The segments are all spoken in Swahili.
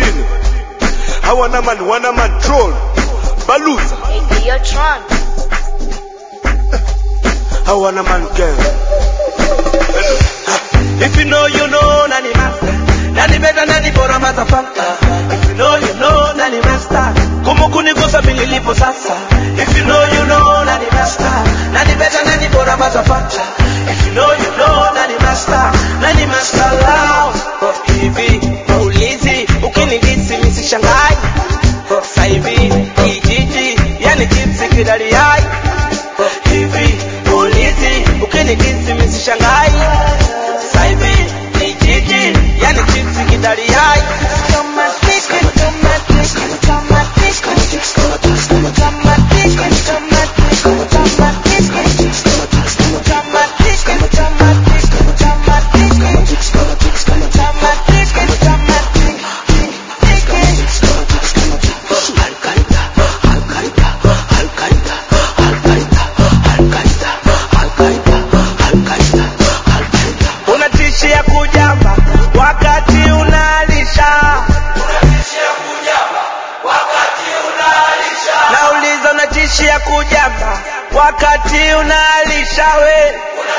bathini hawana man troll baluza Hey, you're Tron. hawana man girl. If you know, you know, nani master. Nani better, nani bora motherfucker. If you know, you know, nani master. Kumu kunigusa mimi nilipo sasa. If you know, you know, nani master. Nani better, nani bora motherfucker. If you know, you know, nani master. Nani master lao. Hivi, ulizi, ukinigisi nisishangai. Sasa hivi, kijiji, yani chipsi kidali yai. Hivi, ulizi, ukinigisi nisishangai. Yani chipsi kidali yai. Unatishia kujamba wakati unalisha. Nauliza unatishia kujamba wakati unalisha we.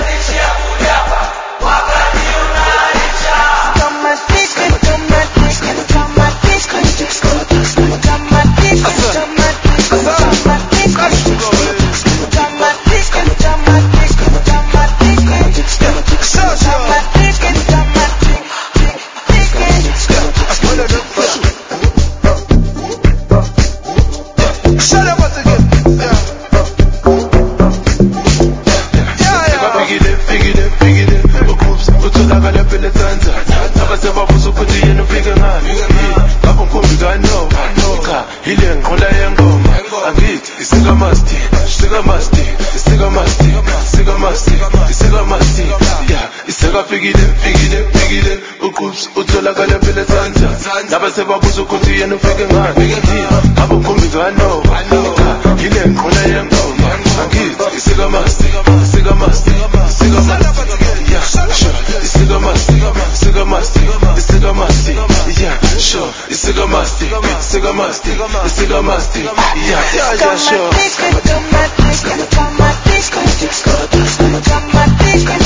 Fikile ukups utholakala phela Tanza laba sebabuza ukuthi yena ufike ngani abukhombizwa no yile ngqola yengoma angithi isika masti yeah sure isika masti yeah sure isika masti yeah sure